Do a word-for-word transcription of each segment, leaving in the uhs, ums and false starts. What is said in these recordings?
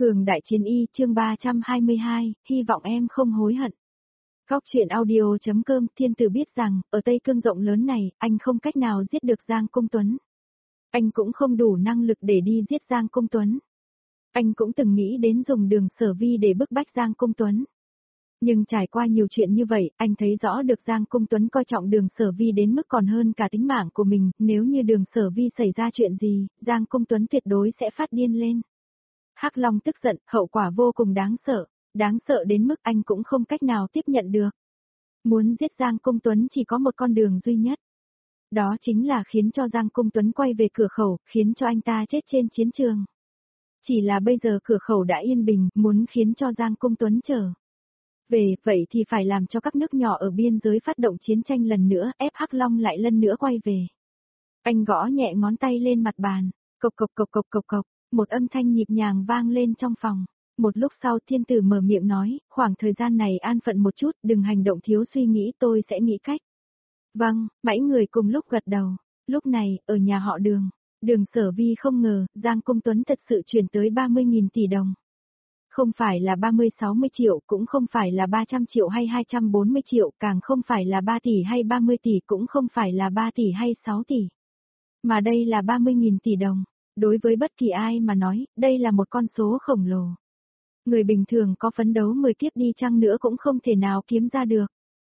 Cường đại chiến y chương ba trăm hai mươi hai, hy vọng em không hối hận. Góc truyện audio.com Thiên Tử biết rằng, ở Tây Cương rộng lớn này, anh không cách nào giết được Giang Công Tuấn. Anh cũng không đủ năng lực để đi giết Giang Công Tuấn. Anh cũng từng nghĩ đến dùng Đường Sở Vi để bức bách Giang Công Tuấn. Nhưng trải qua nhiều chuyện như vậy, anh thấy rõ được Giang Công Tuấn coi trọng Đường Sở Vi đến mức còn hơn cả tính mạng của mình, nếu như Đường Sở Vi xảy ra chuyện gì, Giang Công Tuấn tuyệt đối sẽ phát điên lên. Hắc Long tức giận, hậu quả vô cùng đáng sợ, đáng sợ đến mức anh cũng không cách nào tiếp nhận được. Muốn giết Giang Công Tuấn chỉ có một con đường duy nhất. Đó chính là khiến cho Giang Công Tuấn quay về cửa khẩu, khiến cho anh ta chết trên chiến trường. Chỉ là bây giờ cửa khẩu đã yên bình, muốn khiến cho Giang Công Tuấn trở về, vậy thì phải làm cho các nước nhỏ ở biên giới phát động chiến tranh lần nữa, ép Hắc Long lại lần nữa quay về. Anh gõ nhẹ ngón tay lên mặt bàn, cộc cộc cộc cộc cộc cộc. Một âm thanh nhịp nhàng vang lên trong phòng. Một lúc sau Thiên Tử mở miệng nói, khoảng thời gian này an phận một chút, đừng hành động thiếu suy nghĩ, tôi sẽ nghĩ cách. Vâng, bảy người cùng lúc gật đầu. Lúc này, ở nhà họ Đường, Đường Sở Vi không ngờ, Giang Công Tuấn thật sự chuyển tới ba mươi nghìn tỷ đồng. Không phải là ba mươi sáu mươi triệu, cũng không phải là ba trăm triệu hay hai trăm bốn mươi triệu, càng không phải là ba tỷ hay ba mươi tỷ, cũng không phải là ba tỷ hay sáu tỷ. Mà đây là ba mươi nghìn tỷ đồng. Đối với bất kỳ ai mà nói, đây là một con số khổng lồ. Người bình thường có phấn đấu mười kiếp đi chăng nữa cũng không thể nào kiếm ra được.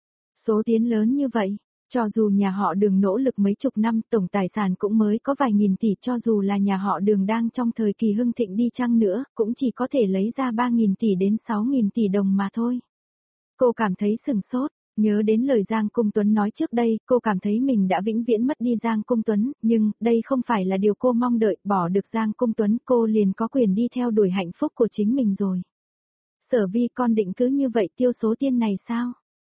Số tiền lớn như vậy, cho dù nhà họ Đường nỗ lực mấy chục năm, tổng tài sản cũng mới có vài nghìn tỷ, cho dù là nhà họ Đường đang trong thời kỳ hưng thịnh đi chăng nữa, cũng chỉ có thể lấy ra ba nghìn tỷ đến sáu nghìn tỷ đồng mà thôi. Cô cảm thấy sửng sốt. Nhớ đến lời Giang Công Tuấn nói trước đây, cô cảm thấy mình đã vĩnh viễn mất đi Giang Công Tuấn, nhưng đây không phải là điều cô mong đợi, bỏ được Giang Công Tuấn cô liền có quyền đi theo đuổi hạnh phúc của chính mình rồi. Sở Vi, con định cứ như vậy tiêu số tiền này sao?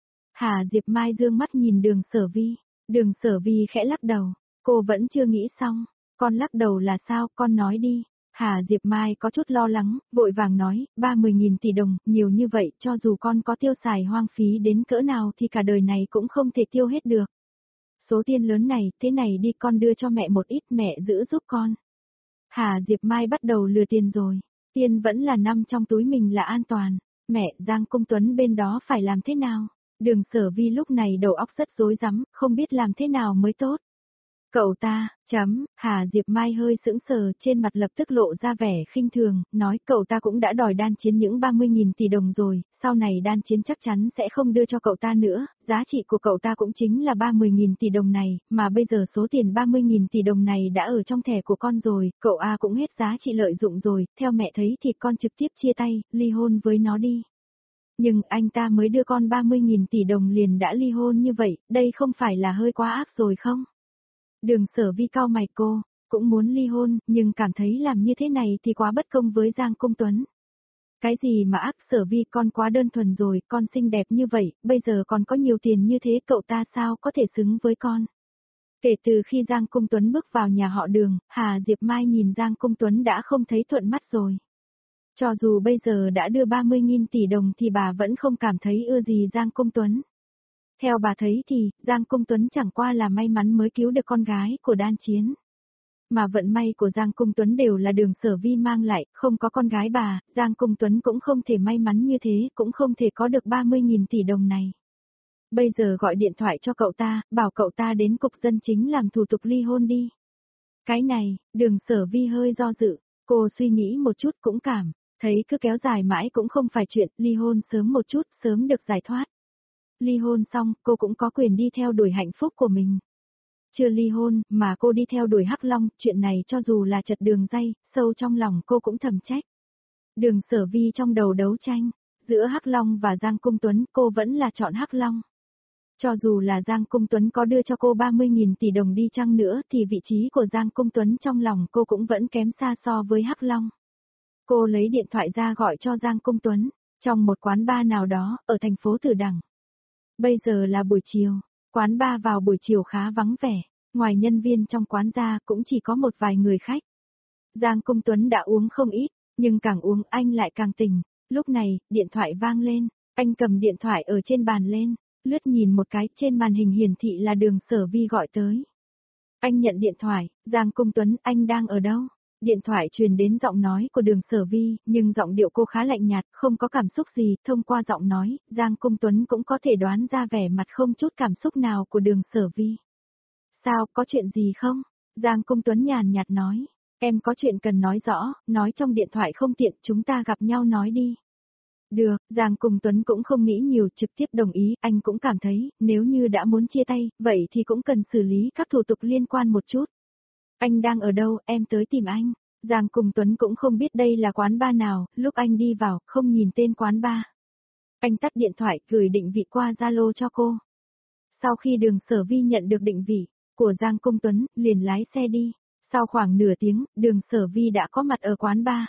Hà Diệp Mai dương mắt nhìn Đường Sở Vi, Đường Sở Vi khẽ lắc đầu, cô vẫn chưa nghĩ xong, con lắc đầu là sao, con nói đi. Hà Diệp Mai có chút lo lắng, vội vàng nói, ba mươi nghìn tỷ đồng, nhiều như vậy, cho dù con có tiêu xài hoang phí đến cỡ nào thì cả đời này cũng không thể tiêu hết được. Số tiền lớn này, thế này đi, con đưa cho mẹ một ít, mẹ giữ giúp con. Hà Diệp Mai bắt đầu lừa tiền rồi, tiền vẫn là nằm trong túi mình là an toàn, mẹ, Giang Công Tuấn bên đó phải làm thế nào? Đường Sở Vi lúc này đầu óc rất rối rắm, không biết làm thế nào mới tốt. Cậu ta, chấm, Hà Diệp Mai hơi sững sờ, trên mặt lập tức lộ ra vẻ khinh thường, nói cậu ta cũng đã đòi đan chiến những ba mươi nghìn tỷ đồng rồi, sau này đan chiến chắc chắn sẽ không đưa cho cậu ta nữa, giá trị của cậu ta cũng chính là ba mươi nghìn tỷ đồng này, mà bây giờ số tiền ba mươi nghìn tỷ đồng này đã ở trong thẻ của con rồi, cậu A cũng hết giá trị lợi dụng rồi, theo mẹ thấy thì con trực tiếp chia tay, ly hôn với nó đi. Nhưng anh ta mới đưa con ba mươi nghìn tỷ đồng liền đã ly hôn như vậy, đây không phải là hơi quá ác rồi không? Đường Sở Vi cau mày, cô cũng muốn ly hôn, nhưng cảm thấy làm như thế này thì quá bất công với Giang Công Tuấn. Cái gì mà ác, Sở Vi, con quá đơn thuần rồi, con xinh đẹp như vậy, bây giờ còn có nhiều tiền như thế, cậu ta sao có thể xứng với con? Kể từ khi Giang Công Tuấn bước vào nhà họ Đường, Hà Diệp Mai nhìn Giang Công Tuấn đã không thấy thuận mắt rồi. Cho dù bây giờ đã đưa ba mươi nghìn tỷ đồng thì bà vẫn không cảm thấy ưa gì Giang Công Tuấn. Theo bà thấy thì, Giang Công Tuấn chẳng qua là may mắn mới cứu được con gái của đan chiến. Mà vận may của Giang Công Tuấn đều là Đường Sở Vi mang lại, không có con gái bà, Giang Công Tuấn cũng không thể may mắn như thế, cũng không thể có được ba mươi nghìn tỷ đồng này. Bây giờ gọi điện thoại cho cậu ta, bảo cậu ta đến cục dân chính làm thủ tục ly hôn đi. Cái này, Đường Sở Vi hơi do dự, cô suy nghĩ một chút cũng cảm thấy cứ kéo dài mãi cũng không phải chuyện, ly hôn sớm một chút, sớm được giải thoát. Ly hôn xong, cô cũng có quyền đi theo đuổi hạnh phúc của mình. Chưa ly hôn, mà cô đi theo đuổi Hắc Long, chuyện này cho dù là chật đường dây, sâu trong lòng cô cũng thầm trách. Đường Sở Vi trong đầu đấu tranh, giữa Hắc Long và Giang Công Tuấn, cô vẫn là chọn Hắc Long. Cho dù là Giang Công Tuấn có đưa cho cô ba mươi nghìn tỷ đồng đi chăng nữa thì vị trí của Giang Công Tuấn trong lòng cô cũng vẫn kém xa so với Hắc Long. Cô lấy điện thoại ra gọi cho Giang Công Tuấn, trong một quán bar nào đó, ở thành phố Tử Đằng. Bây giờ là buổi chiều, quán bar vào buổi chiều khá vắng vẻ, ngoài nhân viên trong quán ra cũng chỉ có một vài người khách. Giang Công Tuấn đã uống không ít, nhưng càng uống anh lại càng tỉnh. Lúc này, điện thoại vang lên, anh cầm điện thoại ở trên bàn lên, lướt nhìn một cái, trên màn hình hiển thị là Đường Sở Vi gọi tới. Anh nhận điện thoại, Giang Công Tuấn, anh đang ở đâu? Điện thoại truyền đến giọng nói của Đường Sở Vi, nhưng giọng điệu cô khá lạnh nhạt, không có cảm xúc gì, thông qua giọng nói, Giang Cung Tuấn cũng có thể đoán ra vẻ mặt không chút cảm xúc nào của Đường Sở Vi. Sao, có chuyện gì không? Giang Cung Tuấn nhàn nhạt nói, em có chuyện cần nói rõ, nói trong điện thoại không tiện, chúng ta gặp nhau nói đi. Được, Giang Cung Tuấn cũng không nghĩ nhiều, trực tiếp đồng ý, anh cũng cảm thấy, nếu như đã muốn chia tay, vậy thì cũng cần xử lý các thủ tục liên quan một chút. Anh đang ở đâu, em tới tìm anh. Giang Cung Tuấn cũng không biết đây là quán bar nào, lúc anh đi vào, không nhìn tên quán bar. Anh tắt điện thoại, gửi định vị qua Zalo cho cô. Sau khi Đường Sở Vi nhận được định vị của Giang Cung Tuấn, liền lái xe đi. Sau khoảng nửa tiếng, Đường Sở Vi đã có mặt ở quán bar.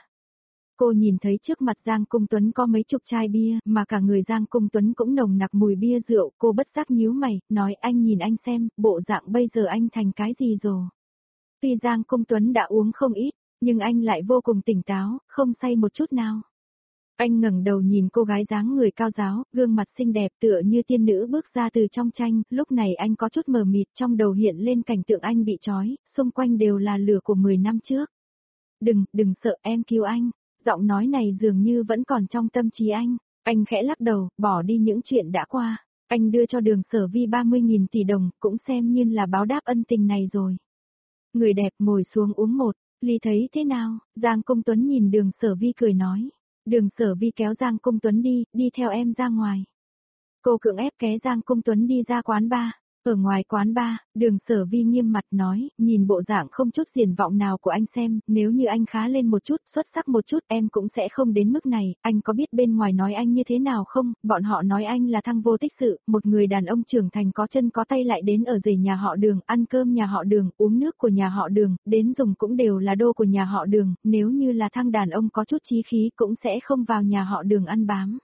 Cô nhìn thấy trước mặt Giang Cung Tuấn có mấy chục chai bia, mà cả người Giang Cung Tuấn cũng nồng nặc mùi bia rượu, cô bất giác nhíu mày, nói anh nhìn anh xem, bộ dạng bây giờ anh thành cái gì rồi. Tuy Giang Cung Tuấn đã uống không ít, nhưng anh lại vô cùng tỉnh táo, không say một chút nào. Anh ngẩng đầu nhìn cô gái dáng người cao ráo, gương mặt xinh đẹp tựa như tiên nữ bước ra từ trong tranh, lúc này anh có chút mờ mịt, trong đầu hiện lên cảnh tượng anh bị trói, xung quanh đều là lửa của mười năm trước. Đừng, đừng sợ, em cứu anh. Giọng nói này dường như vẫn còn trong tâm trí anh. Anh khẽ lắc đầu, bỏ đi những chuyện đã qua. Anh đưa cho Đường Sở Vi ba mươi nghìn tỷ đồng, cũng xem như là báo đáp ân tình này rồi. Người đẹp ngồi xuống uống một ly, thấy thế nào? Giang Cung Tuấn nhìn Đường Sở Vi cười nói. Đường Sở Vi kéo Giang Cung Tuấn đi, đi theo em ra ngoài. Cô cưỡng ép kéo Giang Cung Tuấn đi ra quán bar. Ở ngoài quán bar, Đường Sở Vi nghiêm mặt nói, nhìn bộ dạng không chút triển vọng nào của anh xem, nếu như anh khá lên một chút, xuất sắc một chút, em cũng sẽ không đến mức này, anh có biết bên ngoài nói anh như thế nào không? Bọn họ nói anh là thăng vô tích sự, một người đàn ông trưởng thành có chân có tay lại đến ở rể nhà họ Đường, ăn cơm nhà họ Đường, uống nước của nhà họ Đường, đến dùng cũng đều là đô của nhà họ Đường, nếu như là thăng đàn ông có chút chí khí cũng sẽ không vào nhà họ Đường ăn bám.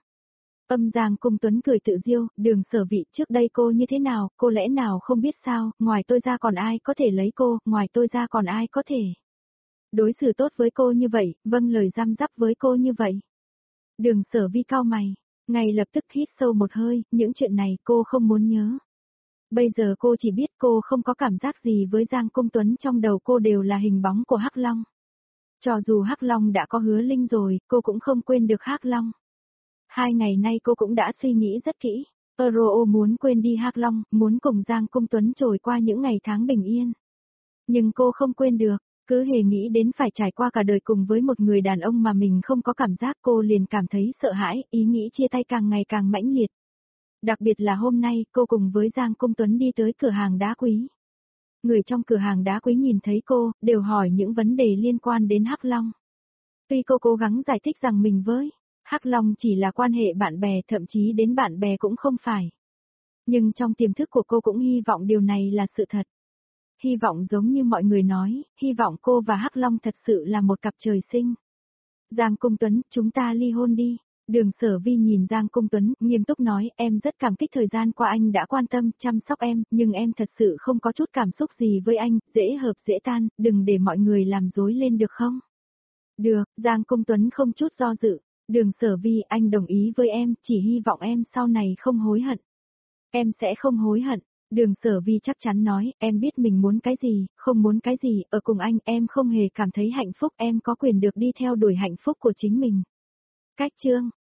Âm Giang Cung Tuấn cười tự diêu, Đường Sở Vi trước đây cô như thế nào, cô lẽ nào không biết sao, ngoài tôi ra còn ai có thể lấy cô, ngoài tôi ra còn ai có thể đối xử tốt với cô như vậy, vâng lời giam giáp với cô như vậy. Đường Sở Vi cau mày, ngay lập tức hít sâu một hơi, những chuyện này cô không muốn nhớ. Bây giờ cô chỉ biết cô không có cảm giác gì với Giang Cung Tuấn, trong đầu cô đều là hình bóng của Hắc Long. Cho dù Hắc Long đã có Hứa Linh rồi, cô cũng không quên được Hắc Long. Hai ngày nay cô cũng đã suy nghĩ rất kỹ, Euro muốn quên đi Hắc Long, muốn cùng Giang Cung Tuấn trôi qua những ngày tháng bình yên. Nhưng cô không quên được, cứ hề nghĩ đến phải trải qua cả đời cùng với một người đàn ông mà mình không có cảm giác, cô liền cảm thấy sợ hãi, ý nghĩ chia tay càng ngày càng mãnh liệt. Đặc biệt là hôm nay, cô cùng với Giang Cung Tuấn đi tới cửa hàng đá quý. Người trong cửa hàng đá quý nhìn thấy cô, đều hỏi những vấn đề liên quan đến Hắc Long. Tuy cô cố gắng giải thích rằng mình với Hắc Long chỉ là quan hệ bạn bè, thậm chí đến bạn bè cũng không phải. Nhưng trong tiềm thức của cô cũng hy vọng điều này là sự thật. Hy vọng giống như mọi người nói, hy vọng cô và Hắc Long thật sự là một cặp trời sinh. Giang Cung Tuấn, chúng ta ly hôn đi. Đường Sở Vi nhìn Giang Cung Tuấn, nghiêm túc nói, em rất cảm kích thời gian qua anh đã quan tâm, chăm sóc em, nhưng em thật sự không có chút cảm xúc gì với anh, dễ hợp dễ tan, đừng để mọi người làm dối lên được không? Được, Giang Cung Tuấn không chút do dự. Đường Sở Vi, anh đồng ý với em, chỉ hy vọng em sau này không hối hận. Em sẽ không hối hận. Đường Sở Vi chắc chắn nói, em biết mình muốn cái gì, không muốn cái gì, ở cùng anh em không hề cảm thấy hạnh phúc, em có quyền được đi theo đuổi hạnh phúc của chính mình. Cách chương